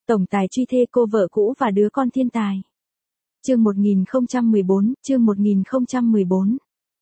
Tổng tài truy thê cô vợ cũ và đứa con thiên tài. Chương 1014.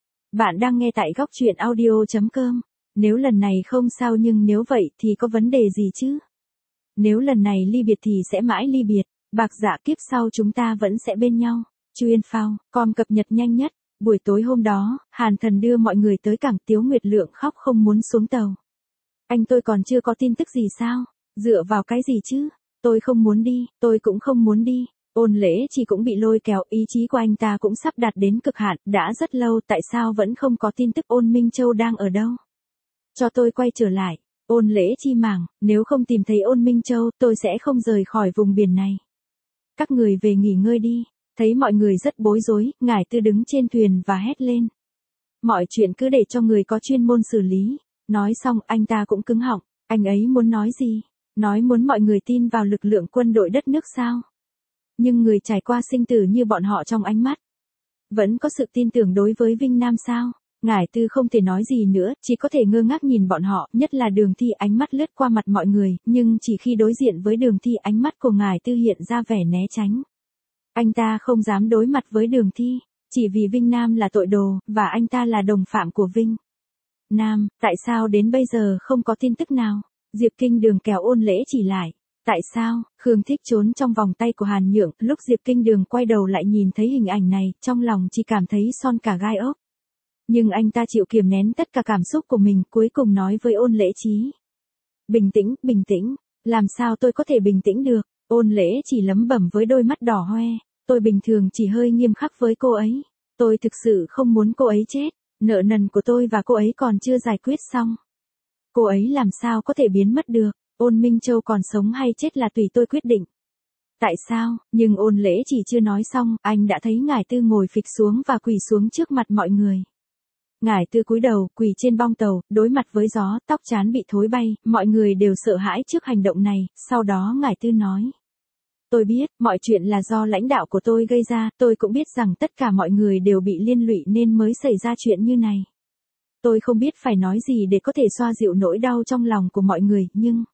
Bạn đang nghe tại góc truyện audio.com. Nếu lần này không sao nhưng nếu vậy thì có vấn đề gì chứ? Nếu lần này ly biệt thì sẽ mãi ly biệt, bạc dạ kiếp sau chúng ta vẫn sẽ bên nhau. Chu Yên Phao, com cập nhật nhanh nhất. Buổi tối hôm đó, Hàn Thần đưa mọi người tới cảng, Tiếu Nguyệt Lượng khóc không muốn xuống tàu. Anh tôi còn chưa có tin tức gì sao? Dựa vào cái gì chứ? Tôi không muốn đi, tôi cũng không muốn đi. Ôn Lễ Chi cũng bị lôi kéo, ý chí của anh ta cũng sắp đạt đến cực hạn, đã rất lâu tại sao vẫn không có tin tức Ôn Minh Châu đang ở đâu? Cho tôi quay trở lại. Ôn Lễ Chi mảng, nếu không tìm thấy Ôn Minh Châu, tôi sẽ không rời khỏi vùng biển này. Các người về nghỉ ngơi đi. Thấy mọi người rất bối rối, Ngải Tư đứng trên thuyền và hét lên. Mọi chuyện cứ để cho người có chuyên môn xử lý. Nói xong anh ta cũng cứng họng, anh ấy muốn nói gì? Nói muốn mọi người tin vào lực lượng quân đội đất nước sao? Nhưng người trải qua sinh tử như bọn họ trong ánh mắt. Vẫn có sự tin tưởng đối với Vinh Nam sao? Ngải Tư không thể nói gì nữa, chỉ có thể ngơ ngác nhìn bọn họ, nhất là Đường Thi ánh mắt lướt qua mặt mọi người, nhưng chỉ khi đối diện với Đường Thi ánh mắt của Ngải Tư hiện ra vẻ né tránh. Anh ta không dám đối mặt với Đường Thi, chỉ vì Vinh Nam là tội đồ, và anh ta là đồng phạm của Vinh Nam, tại sao đến bây giờ không có tin tức nào? Diệp Kinh Đường kéo Ôn Lễ Chỉ lại. Tại sao? Khương Thích trốn trong vòng tay của Hàn Nhượng, lúc Diệp Kinh Đường quay đầu lại nhìn thấy hình ảnh này, trong lòng chỉ cảm thấy son cả gai ốc. Nhưng anh ta chịu kiềm nén tất cả cảm xúc của mình, cuối cùng nói với Ôn Lễ Chí. Bình tĩnh, bình tĩnh, làm sao tôi có thể bình tĩnh được? Ôn Lễ Chỉ lẩm bẩm với đôi mắt đỏ hoe, tôi bình thường chỉ hơi nghiêm khắc với cô ấy. Tôi thực sự không muốn cô ấy chết, nợ nần của tôi và cô ấy còn chưa giải quyết xong. Cô ấy làm sao có thể biến mất được, Ôn Minh Châu còn sống hay chết là tùy tôi quyết định. Tại sao? Nhưng Ôn Lễ Chỉ chưa nói xong, anh đã thấy Ngải Tư ngồi phịch xuống và quỳ xuống trước mặt mọi người. Ngải Tư cúi đầu, quỳ trên bong tàu, đối mặt với gió, tóc trán bị thối bay, mọi người đều sợ hãi trước hành động này, sau đó Ngải Tư nói. Tôi biết, mọi chuyện là do lãnh đạo của tôi gây ra, tôi cũng biết rằng tất cả mọi người đều bị liên lụy nên mới xảy ra chuyện như này. Tôi không biết phải nói gì để có thể xoa dịu nỗi đau trong lòng của mọi người,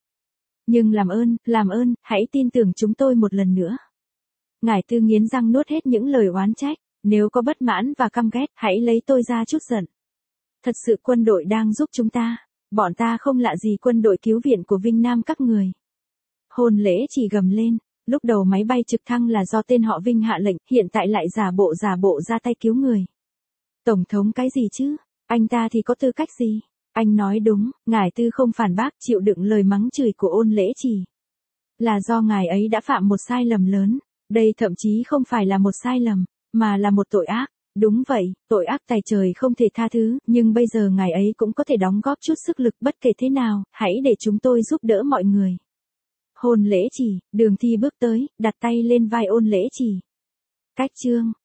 nhưng làm ơn, hãy tin tưởng chúng tôi một lần nữa. Ngải Tư nghiến răng nuốt hết những lời oán trách, nếu có bất mãn và căm ghét, hãy lấy tôi ra chút giận. Thật sự quân đội đang giúp chúng ta, bọn ta không lạ gì quân đội cứu viện của Vinh Nam các người. Ôn Lễ Chỉ gầm lên, lúc đầu máy bay trực thăng là do tên họ Vinh hạ lệnh, hiện tại lại giả bộ ra tay cứu người. Tổng thống cái gì chứ? Anh ta thì có tư cách gì? Anh nói đúng, Ngải Tư không phản bác, chịu đựng lời mắng chửi của Ôn Lễ Chỉ. Là do ngài ấy đã phạm một sai lầm lớn, đây thậm chí không phải là một sai lầm, mà là một tội ác. Đúng vậy, tội ác tày trời không thể tha thứ, nhưng bây giờ ngài ấy cũng có thể đóng góp chút sức lực, bất kể thế nào, hãy để chúng tôi giúp đỡ mọi người. Ôn Lễ Chỉ, Đường Thi bước tới, đặt tay lên vai Ôn Lễ Chỉ. Cách chương